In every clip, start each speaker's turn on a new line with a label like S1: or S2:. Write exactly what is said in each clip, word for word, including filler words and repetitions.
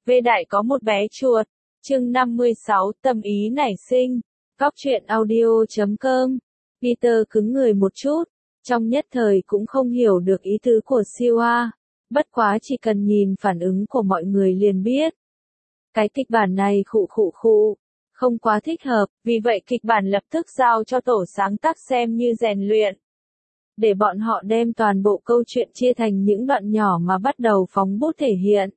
S1: Vê Đại có một bé chuột. Chương năm mươi sáu, tâm ý nảy sinh. Góc truyện audio chấm com. Peter cứng người một chút, trong nhất thời cũng không hiểu được ý tứ của Siwa. Bất quá chỉ cần nhìn phản ứng của mọi người liền biết. Cái kịch bản này khụ khụ khụ, không quá thích hợp, vì vậy kịch bản lập tức giao cho tổ sáng tác xem như rèn luyện. Để bọn họ đem toàn bộ câu chuyện chia thành những đoạn nhỏ mà bắt đầu phóng bút thể hiện.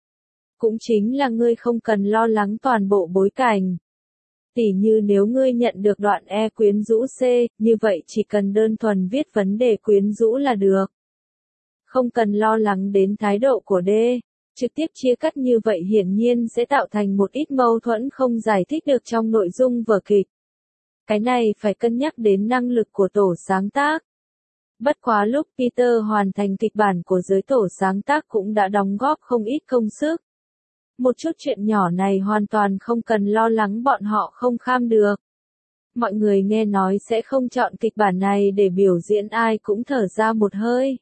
S1: Cũng chính là ngươi không cần lo lắng toàn bộ bối cảnh. Tỉ như nếu ngươi nhận được đoạn E quyến rũ C, như vậy chỉ cần đơn thuần viết vấn đề quyến rũ là được. Không cần lo lắng đến thái độ của D. Trực tiếp chia cắt như vậy hiển nhiên sẽ tạo thành một ít mâu thuẫn không giải thích được trong nội dung vở kịch. Cái này phải cân nhắc đến năng lực của tổ sáng tác. Bất quá lúc Peter hoàn thành kịch bản của giới tổ sáng tác cũng đã đóng góp không ít công sức. Một chút chuyện nhỏ này hoàn toàn không cần lo lắng bọn họ không kham được. Mọi người nghe nói sẽ không chọn kịch bản này để biểu diễn ai cũng thở ra một hơi.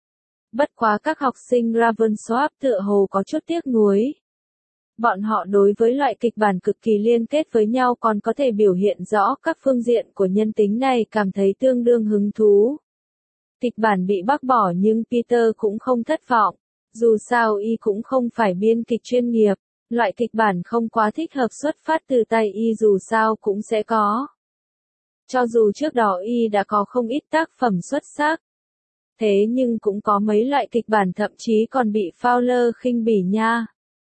S1: Bất quá các học sinh Ravensworth tựa hồ có chút tiếc nuối. Bọn họ đối với loại kịch bản cực kỳ liên kết với nhau còn có thể biểu hiện rõ các phương diện của nhân tính này cảm thấy tương đương hứng thú. Kịch bản bị bác bỏ nhưng Peter cũng không thất vọng. Dù sao y cũng không phải biên kịch chuyên nghiệp, loại kịch bản không quá thích hợp xuất phát từ tay y dù sao cũng sẽ có. Cho dù trước đó y đã có không ít tác phẩm xuất sắc. Thế nhưng cũng có mấy loại kịch bản thậm chí còn bị Fowler khinh bỉ nha.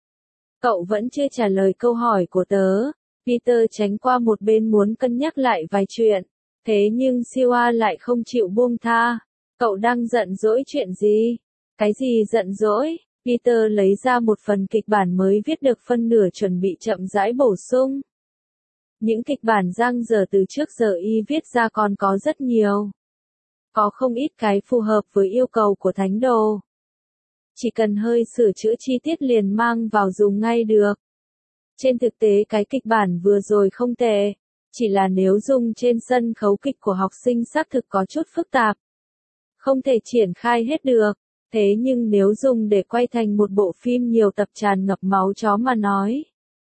S1: Cậu vẫn chưa trả lời câu hỏi của tớ. Peter tránh qua một bên muốn cân nhắc lại vài chuyện. Thế nhưng Siwa lại không chịu buông tha. Cậu đang giận dỗi chuyện gì? Cái gì giận dỗi? Peter lấy ra một phần kịch bản mới viết được phân nửa chuẩn bị chậm rãi bổ sung. Những kịch bản dang dở từ trước giờ y viết ra còn có rất nhiều. Có không ít cái phù hợp với yêu cầu của thánh đồ. Chỉ cần hơi sửa chữa chi tiết liền mang vào dùng ngay được. Trên thực tế cái kịch bản vừa rồi không tệ. Chỉ là nếu dùng trên sân khấu kịch của học sinh xác thực có chút phức tạp. Không thể triển khai hết được. Thế nhưng nếu dùng để quay thành một bộ phim nhiều tập tràn ngập máu chó mà nói.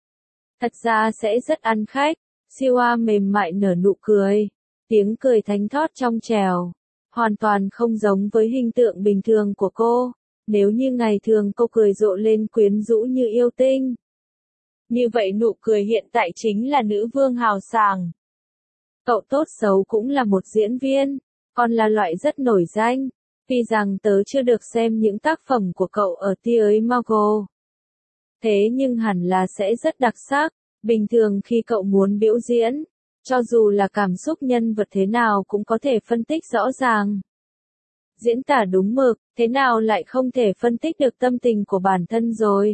S1: Thật ra sẽ rất ăn khách. Siwa mềm mại nở nụ cười. Tiếng cười thánh thót trong trèo. Hoàn toàn không giống với hình tượng bình thường của cô. Nếu như ngày thường cô cười rộ lên quyến rũ như yêu tinh. Như vậy nụ cười hiện tại chính là nữ vương hào sảng. Cậu tốt xấu cũng là một diễn viên. Còn là loại rất nổi danh. Tuy rằng tớ chưa được xem những tác phẩm của cậu ở Tia Mago. Thế nhưng hẳn là sẽ rất đặc sắc. Bình thường khi cậu muốn biểu diễn, cho dù là cảm xúc nhân vật thế nào cũng có thể phân tích rõ ràng. Diễn tả đúng mực, thế nào lại không thể phân tích được tâm tình của bản thân rồi.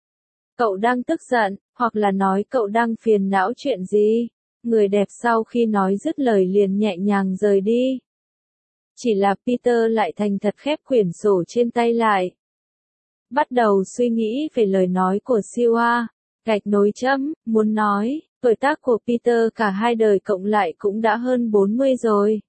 S1: Cậu đang tức giận, hoặc là nói cậu đang phiền não chuyện gì. Người đẹp sau khi nói dứt lời liền nhẹ nhàng rời đi. Chỉ là Peter lại thành thật khép quyển sổ trên tay lại. Bắt đầu suy nghĩ về lời nói của Siwa. Gạch nối chấm, muốn nói, tuổi tác của Peter cả hai đời cộng lại cũng đã hơn bốn mươi rồi.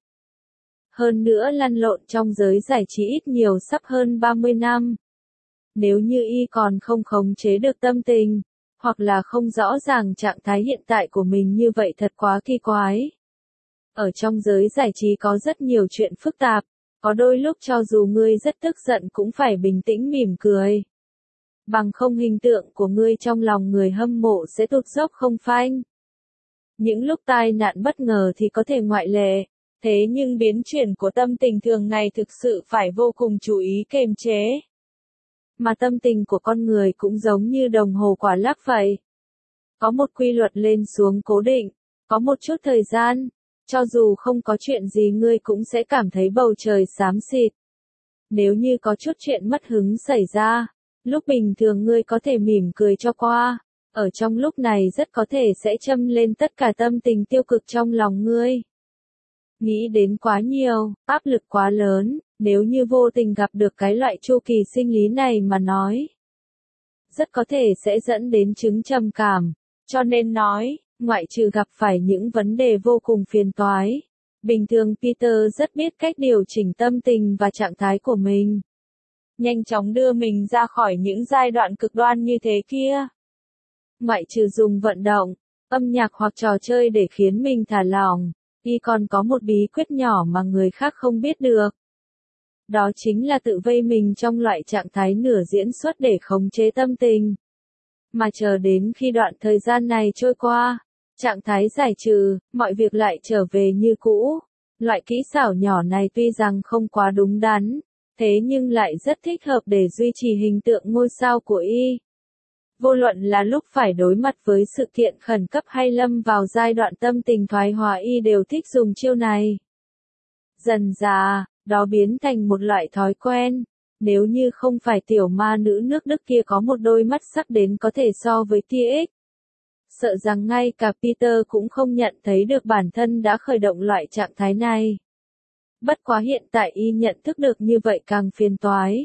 S1: Hơn nữa lăn lộn trong giới giải trí ít nhiều sắp hơn ba mươi năm. Nếu như y còn không khống chế được tâm tình, hoặc là không rõ ràng trạng thái hiện tại của mình như vậy thật quá kỳ quái. Ở trong giới giải trí có rất nhiều chuyện phức tạp, có đôi lúc cho dù ngươi rất tức giận cũng phải bình tĩnh mỉm cười. Bằng không hình tượng của ngươi trong lòng người hâm mộ sẽ tụt dốc không phanh. Những lúc tai nạn bất ngờ thì có thể ngoại lệ, thế nhưng biến chuyển của tâm tình thường ngày thực sự phải vô cùng chú ý kiềm chế. Mà tâm tình của con người cũng giống như đồng hồ quả lắc vậy. Có một quy luật lên xuống cố định, có một chút thời gian, cho dù không có chuyện gì ngươi cũng sẽ cảm thấy bầu trời xám xịt. Nếu như có chút chuyện mất hứng xảy ra, lúc bình thường ngươi có thể mỉm cười cho qua, ở trong lúc này rất có thể sẽ châm lên tất cả tâm tình tiêu cực trong lòng ngươi. Nghĩ đến quá nhiều, áp lực quá lớn, nếu như vô tình gặp được cái loại chu kỳ sinh lý này mà nói. Rất có thể sẽ dẫn đến chứng trầm cảm, cho nên nói, ngoại trừ gặp phải những vấn đề vô cùng phiền toái. Bình thường Peter rất biết cách điều chỉnh tâm tình và trạng thái của mình. nhanh chóng đưa mình ra khỏi những giai đoạn cực đoan như thế kia. Ngoại trừ dùng vận động, âm nhạc hoặc trò chơi để khiến mình thả lỏng, y còn có một bí quyết nhỏ mà người khác không biết được. Đó chính là tự vây mình trong loại trạng thái nửa diễn xuất để khống chế tâm tình. Mà chờ đến khi đoạn thời gian này trôi qua, trạng thái giải trừ, mọi việc lại trở về như cũ. Loại kỹ xảo nhỏ này tuy rằng không quá đúng đắn, thế nhưng lại rất thích hợp để duy trì hình tượng ngôi sao của y. Vô luận là lúc phải đối mặt với sự kiện khẩn cấp hay lâm vào giai đoạn tâm tình thoái hóa, y đều thích dùng chiêu này. Dần dà, đó biến thành một loại thói quen. Nếu như không phải tiểu ma nữ nước Đức kia có một đôi mắt sắc đến có thể so với tia X, sợ rằng ngay cả Peter cũng không nhận thấy được bản thân đã khởi động loại trạng thái này. Bất quá hiện tại y nhận thức được như vậy càng phiền toái.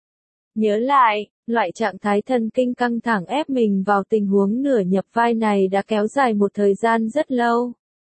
S1: Nhớ lại, loại trạng thái thần kinh căng thẳng ép mình vào tình huống nửa nhập vai này đã kéo dài một thời gian rất lâu.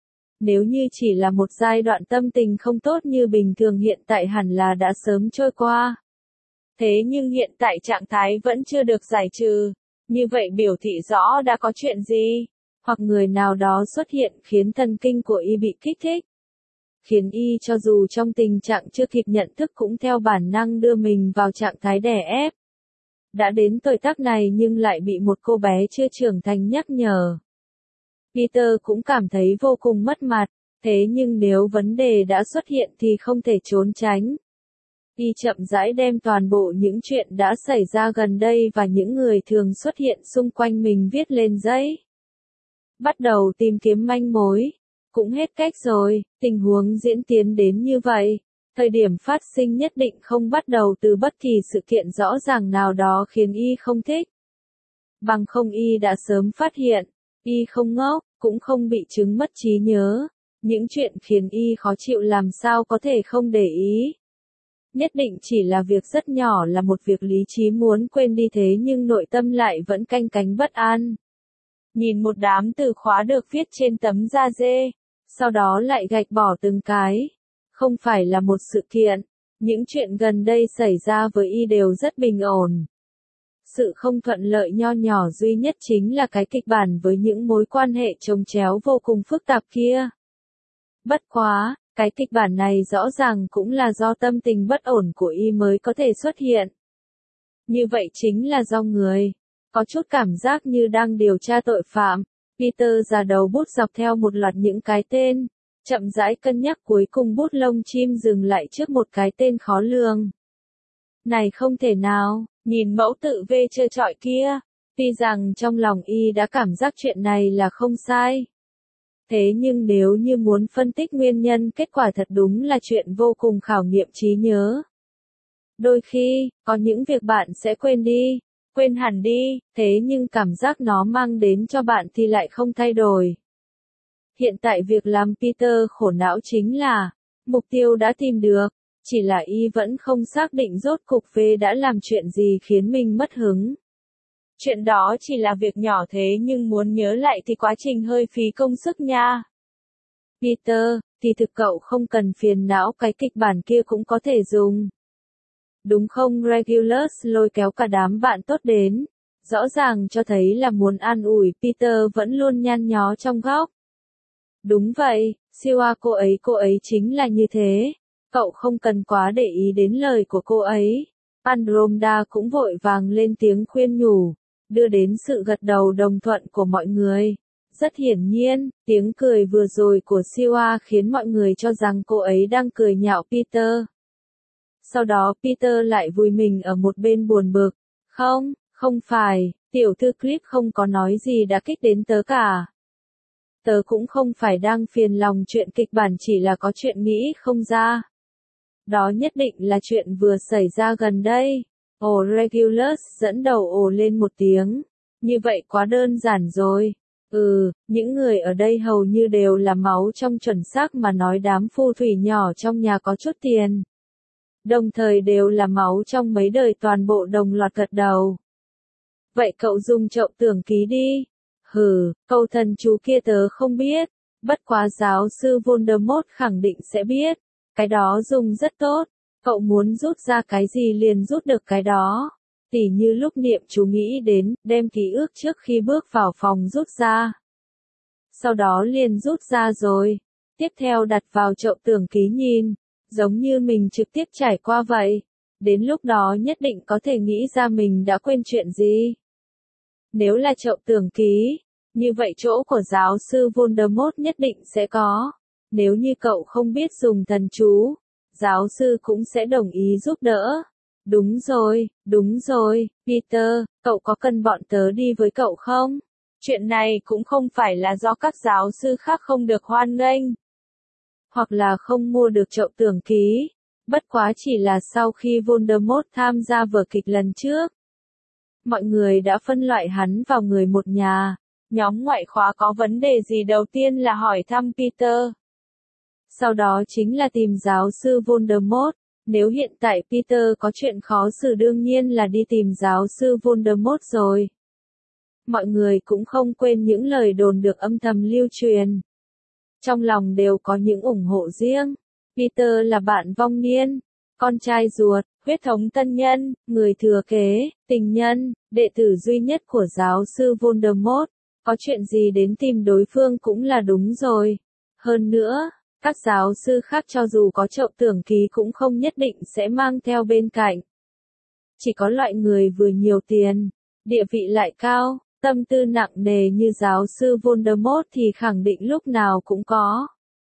S1: Nếu như chỉ là một giai đoạn tâm tình không tốt như bình thường hiện tại hẳn là đã sớm trôi qua. Thế nhưng hiện tại trạng thái vẫn chưa được giải trừ, như vậy biểu thị rõ đã có chuyện gì, hoặc người nào đó xuất hiện khiến thần kinh của y bị kích thích. Khiến y cho dù trong tình trạng chưa kịp nhận thức cũng theo bản năng đưa mình vào trạng thái đè ép. Đã đến tuổi tác này nhưng lại bị một cô bé chưa trưởng thành nhắc nhở. Peter cũng cảm thấy vô cùng mất mặt, thế nhưng nếu vấn đề đã xuất hiện thì không thể trốn tránh. Y chậm rãi đem toàn bộ những chuyện đã xảy ra gần đây và những người thường xuất hiện xung quanh mình viết lên giấy. Bắt đầu tìm kiếm manh mối. Cũng hết cách rồi, tình huống diễn tiến đến như vậy. Thời điểm phát sinh nhất định không bắt đầu từ bất kỳ sự kiện rõ ràng nào đó khiến y không thích. Bằng không y đã sớm phát hiện, y không ngốc, cũng không bị chứng mất trí nhớ. Những chuyện khiến y khó chịu làm sao có thể không để ý. Nhất định chỉ là việc rất nhỏ, là một việc lý trí muốn quên đi, thế nhưng nội tâm lại vẫn canh cánh bất an. Nhìn một đám từ khóa được viết trên tấm da dê, sau đó lại gạch bỏ từng cái. Không phải là một sự kiện, những chuyện gần đây xảy ra với y đều rất bình ổn. Sự không thuận lợi nho nhỏ duy nhất chính là cái kịch bản với những mối quan hệ chồng chéo vô cùng phức tạp kia. Bất quá, cái kịch bản này rõ ràng cũng là do tâm tình bất ổn của y mới có thể xuất hiện. Như vậy chính là do người có chút cảm giác như đang điều tra tội phạm. Peter già đầu bút dọc theo một loạt những cái tên, chậm rãi cân nhắc, cuối cùng bút lông chim dừng lại trước một cái tên khó lường. Này không thể nào, nhìn mẫu tự V trơ trọi kia, tuy rằng trong lòng y đã cảm giác chuyện này là không sai. Thế nhưng nếu như muốn phân tích nguyên nhân, kết quả thật đúng là chuyện vô cùng khảo nghiệm trí nhớ. Đôi khi, có những việc bạn sẽ quên đi, quên hẳn đi, thế nhưng cảm giác nó mang đến cho bạn thì lại không thay đổi. Hiện tại việc làm Peter khổ não chính là, mục tiêu đã tìm được, chỉ là y vẫn không xác định rốt cục V đã làm chuyện gì khiến mình mất hứng. Chuyện đó chỉ là việc nhỏ thế nhưng muốn nhớ lại thì quá trình hơi phí công sức nha. Peter, thì thực cậu không cần phiền não, cái kịch bản kia cũng có thể dùng. Đúng không? Regulus lôi kéo cả đám bạn tốt đến, rõ ràng cho thấy là muốn an ủi. Peter vẫn luôn nhăn nhó trong góc. Đúng vậy, Siwa cô ấy cô ấy chính là như thế. Cậu không cần quá để ý đến lời của cô ấy. Andromeda cũng vội vàng lên tiếng khuyên nhủ, đưa đến sự gật đầu đồng thuận của mọi người. Rất hiển nhiên, tiếng cười vừa rồi của Siwa khiến mọi người cho rằng cô ấy đang cười nhạo Peter. Sau đó Peter lại vùi mình ở một bên buồn bực. Không, không phải, tiểu thư Clip không có nói gì đã kích đến tớ cả. Tớ cũng không phải đang phiền lòng chuyện kịch bản, chỉ là có chuyện nghĩ không ra. Đó nhất định là chuyện vừa xảy ra gần đây. Ồ, Regulus dẫn đầu ồ lên một tiếng. Như vậy quá đơn giản rồi. Ừ, những người ở đây hầu như đều là máu trong, chuẩn xác mà nói đám phù thủy nhỏ trong nhà có chút tiền. Đồng thời đều là máu trong mấy đời, toàn bộ đồng loạt gật đầu. Vậy cậu dùng chậu tưởng ký đi. Hừ, câu thần chú kia tớ không biết. Bất quá giáo sư Voldemort khẳng định sẽ biết. Cái đó dùng rất tốt. Cậu muốn rút ra cái gì liền rút được cái đó. Tỉ như lúc niệm chú nghĩ đến, đem ký ức trước khi bước vào phòng rút ra. Sau đó liền rút ra rồi. Tiếp theo đặt vào chậu tưởng ký nhìn, giống như mình trực tiếp trải qua vậy. Đến lúc đó nhất định có thể nghĩ ra mình đã quên chuyện gì. Nếu là chậu tưởng ký, như vậy chỗ của giáo sư Voldemort nhất định sẽ có. Nếu như cậu không biết dùng thần chú, giáo sư cũng sẽ đồng ý giúp đỡ. Đúng rồi, đúng rồi, Peter, cậu có cần bọn tớ đi với cậu không? Chuyện này cũng không phải là do các giáo sư khác không được hoan nghênh, hoặc là không mua được chậu tưởng ký. Bất quá chỉ là sau khi Voldemort tham gia vở kịch lần trước, mọi người đã phân loại hắn vào người một nhà. Nhóm ngoại khóa có vấn đề gì đầu tiên là hỏi thăm Peter. Sau đó chính là tìm giáo sư Voldemort. Nếu hiện tại Peter có chuyện khó xử đương nhiên là đi tìm giáo sư Voldemort rồi. Mọi người cũng không quên những lời đồn được âm thầm lưu truyền. Trong lòng đều có những ủng hộ riêng. Peter là bạn vong niên, con trai ruột, huyết thống tân nhân, người thừa kế, tình nhân, đệ tử duy nhất của giáo sư Voldemort. Có chuyện gì đến tìm đối phương cũng là đúng rồi. Hơn nữa, các giáo sư khác cho dù có chậu tưởng ký cũng không nhất định sẽ mang theo bên cạnh. Chỉ có loại người vừa nhiều tiền, địa vị lại cao, tâm tư nặng nề như giáo sư Voldemort thì khẳng định lúc nào cũng có.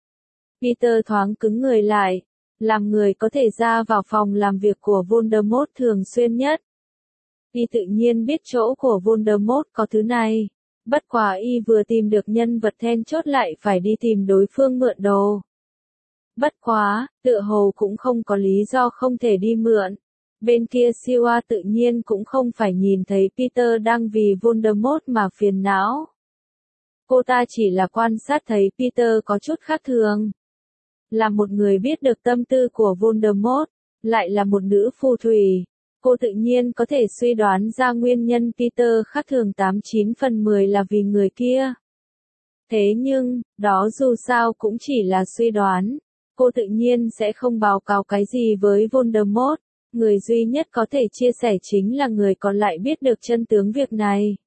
S1: Peter thoáng cứng người lại, làm người có thể ra vào phòng làm việc của Voldemort thường xuyên nhất. Y tự nhiên biết chỗ của Voldemort có thứ này. Bất quá y vừa tìm được nhân vật then chốt lại phải đi tìm đối phương mượn đồ. Bất quá, tựa hồ cũng không có lý do không thể đi mượn. Bên kia Siwa tự nhiên cũng không phải nhìn thấy Peter đang vì Voldemort mà phiền não. Cô ta chỉ là quan sát thấy Peter có chút khác thường. Là một người biết được tâm tư của Voldemort, lại là một nữ phù thủy. Cô tự nhiên có thể suy đoán ra nguyên nhân Peter khác thường tám chín phần mười là vì người kia. Thế nhưng, đó dù sao cũng chỉ là suy đoán. Cô tự nhiên sẽ không báo cáo cái gì với Voldemort. Người duy nhất có thể chia sẻ chính là người còn lại biết được chân tướng việc này.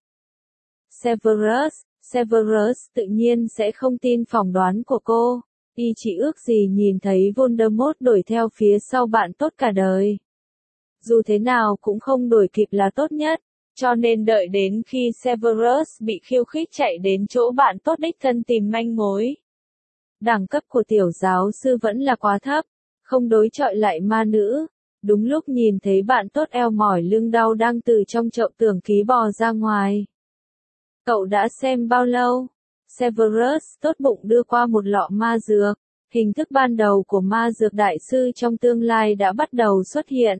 S1: Severus, Severus tự nhiên sẽ không tin phỏng đoán của cô. Y chỉ ước gì nhìn thấy Voldemort đuổi theo phía sau bạn tốt cả đời. Dù thế nào cũng không đuổi kịp là tốt nhất, cho nên đợi đến khi Severus bị khiêu khích chạy đến chỗ bạn tốt đích thân tìm manh mối. Đẳng cấp của tiểu giáo sư vẫn là quá thấp, không đối chọi lại ma nữ. Đúng lúc nhìn thấy bạn tốt eo mỏi lưng đau đang từ trong chậu tưởng ký bò ra ngoài. Cậu đã xem bao lâu? Severus tốt bụng đưa qua một lọ ma dược. Hình thức ban đầu của ma dược đại sư trong tương lai đã bắt đầu xuất hiện.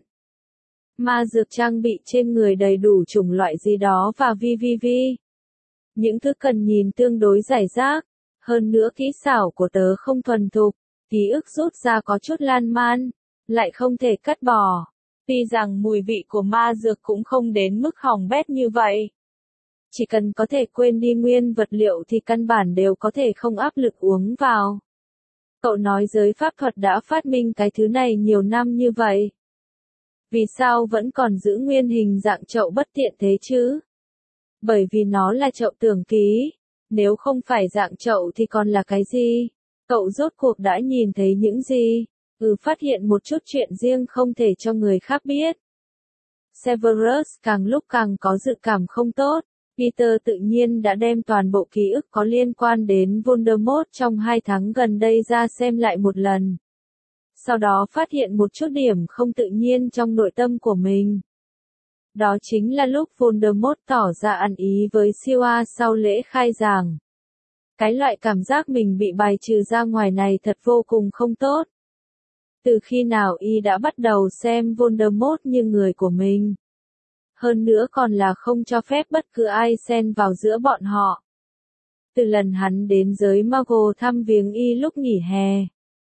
S1: Ma dược trang bị trên người đầy đủ chủng loại gì đó và vi vi vi. Những thứ cần nhìn tương đối giải rác. Hơn nữa kỹ xảo của tớ không thuần thục. Ký ức rút ra có chút lan man. Lại không thể cắt bỏ. Tuy rằng mùi vị của ma dược cũng không đến mức hỏng bét như vậy. Chỉ cần có thể quên đi nguyên vật liệu thì căn bản đều có thể không áp lực uống vào. Cậu nói giới pháp thuật đã phát minh cái thứ này nhiều năm như vậy. Vì sao vẫn còn giữ nguyên hình dạng chậu bất tiện thế chứ? Bởi vì nó là chậu tưởng ký. Nếu không phải dạng chậu thì còn là cái gì? Cậu rốt cuộc đã nhìn thấy những gì? Ừ, phát hiện một chút chuyện riêng không thể cho người khác biết. Severus càng lúc càng có dự cảm không tốt. Peter tự nhiên đã đem toàn bộ ký ức có liên quan đến Voldemort trong hai tháng gần đây ra xem lại một lần. Sau đó phát hiện một chút điểm không tự nhiên trong nội tâm của mình. Đó chính là lúc Voldemort tỏ ra ăn ý với Siwa sau lễ khai giảng. Cái loại cảm giác mình bị bài trừ ra ngoài này thật vô cùng không tốt. Từ khi nào y đã bắt đầu xem Voldemort như người của mình. Hơn nữa còn là không cho phép bất cứ ai xen vào giữa bọn họ. Từ lần hắn đến giới Muggle thăm viếng y lúc nghỉ hè.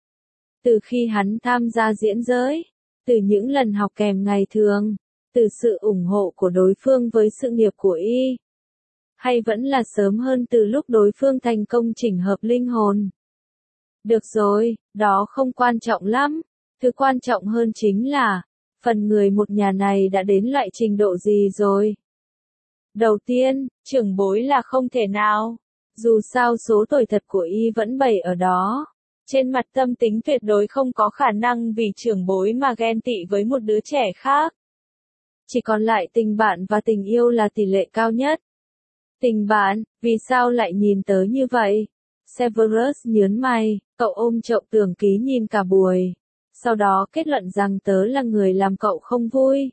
S1: Từ khi hắn tham gia diễn giới. Từ những lần học kèm ngày thường. Từ sự ủng hộ của đối phương với sự nghiệp của y. Hay vẫn là sớm hơn từ lúc đối phương thành công chỉnh hợp linh hồn. Được rồi, đó không quan trọng lắm. Thứ quan trọng hơn chính là, phần người một nhà này đã đến loại trình độ gì rồi. Đầu tiên, trưởng bối là không thể nào. Dù sao số tuổi thật của y vẫn bày ở đó. Trên mặt tâm tính tuyệt đối không có khả năng vì trưởng bối mà ghen tị với một đứa trẻ khác. Chỉ còn lại tình bạn và tình yêu là tỷ lệ cao nhất. Tình bạn, vì sao lại nhìn tớ như vậy? Severus nhớn mày, cậu ôm chậu tường ký nhìn cả buổi. Sau đó kết luận rằng tớ là người làm cậu không vui.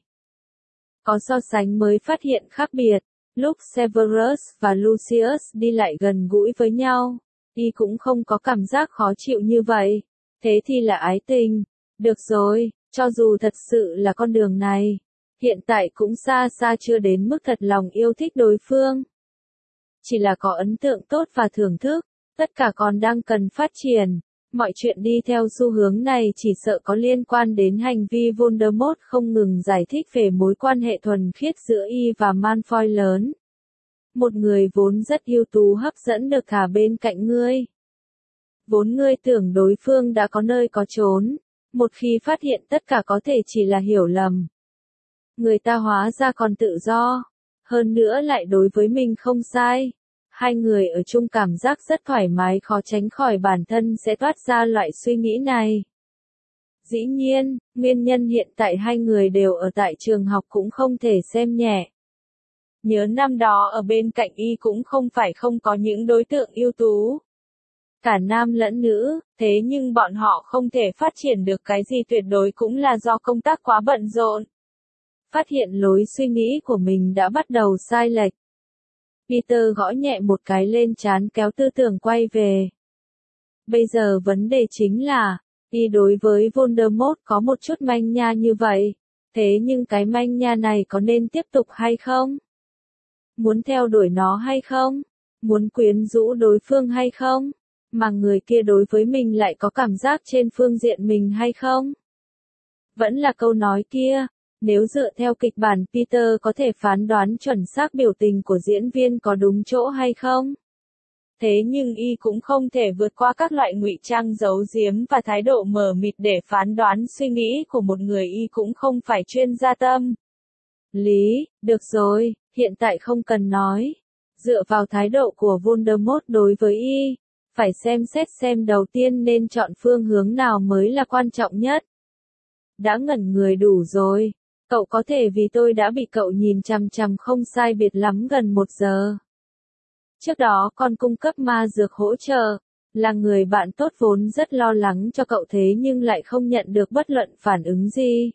S1: Có so sánh mới phát hiện khác biệt. Lúc Severus và Lucius đi lại gần gũi với nhau, y cũng không có cảm giác khó chịu như vậy. Thế thì là ái tình. Được rồi, cho dù thật sự là con đường này, hiện tại cũng xa xa chưa đến mức thật lòng yêu thích đối phương. Chỉ là có ấn tượng tốt và thưởng thức, tất cả còn đang cần phát triển. Mọi chuyện đi theo xu hướng này chỉ sợ có liên quan đến hành vi Voldemort không ngừng giải thích về mối quan hệ thuần khiết giữa y và Malfoy lớn. Một người vốn rất ưu tú hấp dẫn được thả bên cạnh ngươi. Vốn ngươi tưởng đối phương đã có nơi có chốn, một khi phát hiện tất cả có thể chỉ là hiểu lầm. Người ta hóa ra còn tự do, hơn nữa lại đối với mình không sai. Hai người ở chung cảm giác rất thoải mái, khó tránh khỏi bản thân sẽ toát ra loại suy nghĩ này. Dĩ nhiên, nguyên nhân hiện tại hai người đều ở tại trường học cũng không thể xem nhẹ. Nhớ năm đó ở bên cạnh y cũng không phải không có những đối tượng ưu tú. Cả nam lẫn nữ, thế nhưng bọn họ không thể phát triển được cái gì tuyệt đối cũng là do công tác quá bận rộn. Phát hiện lối suy nghĩ của mình đã bắt đầu sai lệch. Peter gõ nhẹ một cái lên trán kéo tư tưởng quay về. Bây giờ vấn đề chính là, y đối với Voldemort có một chút manh nha như vậy, thế nhưng cái manh nha này có nên tiếp tục hay không? Muốn theo đuổi nó hay không? Muốn quyến rũ đối phương hay không? Mà người kia đối với mình lại có cảm giác trên phương diện mình hay không? Vẫn là câu nói kia. Nếu dựa theo kịch bản Peter có thể phán đoán chuẩn xác biểu tình của diễn viên có đúng chỗ hay không? Thế nhưng y cũng không thể vượt qua các loại ngụy trang giấu giếm và thái độ mờ mịt để phán đoán suy nghĩ của một người y cũng không phải chuyên gia tâm lý. Được rồi, hiện tại không cần nói. Dựa vào thái độ của Voldemort đối với y, phải xem xét xem đầu tiên nên chọn phương hướng nào mới là quan trọng nhất. Đã ngẩn người đủ rồi. Cậu có thể vì tôi đã bị cậu nhìn chằm chằm không sai biệt lắm gần một giờ. Trước đó con cung cấp ma dược hỗ trợ, là người bạn tốt vốn rất lo lắng cho cậu thế nhưng lại không nhận được bất luận phản ứng gì.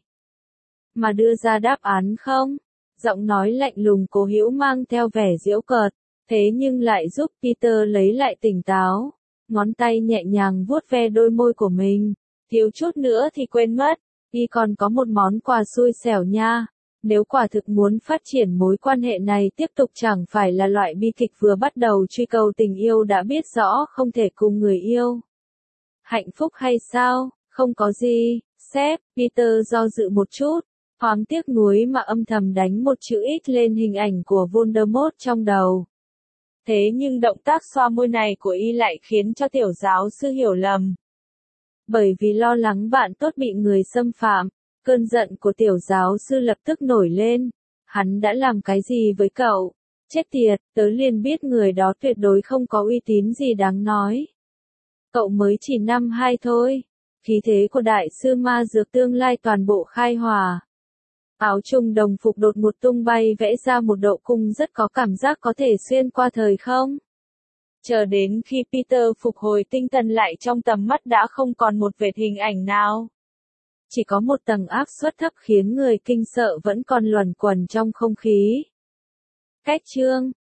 S1: Mà đưa ra đáp án không? Giọng nói lạnh lùng cố hữu mang theo vẻ giễu cợt, thế nhưng lại giúp Peter lấy lại tỉnh táo. Ngón tay nhẹ nhàng vuốt ve đôi môi của mình, thiếu chút nữa thì quên mất. Y còn có một món quà xui xẻo nha. Nếu quả thực muốn phát triển mối quan hệ này tiếp tục chẳng phải là loại bi kịch vừa bắt đầu truy cầu tình yêu đã biết rõ không thể cùng người yêu. Hạnh phúc hay sao? Không có gì, sếp. Peter do dự một chút, thoáng tiếc nuối mà âm thầm đánh một chữ X lên hình ảnh của Voldemort trong đầu. Thế nhưng động tác xoa môi này của y lại khiến cho tiểu giáo sư hiểu lầm. Bởi vì lo lắng bạn tốt bị người xâm phạm, cơn giận của tiểu giáo sư lập tức nổi lên. Hắn đã làm cái gì với cậu? Chết tiệt, tớ liền biết người đó tuyệt đối không có uy tín gì đáng nói. Cậu mới chỉ năm hai thôi. Khí thế của đại sư ma dược tương lai toàn bộ khai hòa. Áo trùng đồng phục đột ngột tung bay vẽ ra một độ cung rất có cảm giác có thể xuyên qua thời không. Chờ đến khi Peter phục hồi tinh thần lại trong tầm mắt đã không còn một vệt hình ảnh nào. Chỉ có một tầng áp suất thấp khiến người kinh sợ vẫn còn luẩn quẩn trong không khí. Cách chương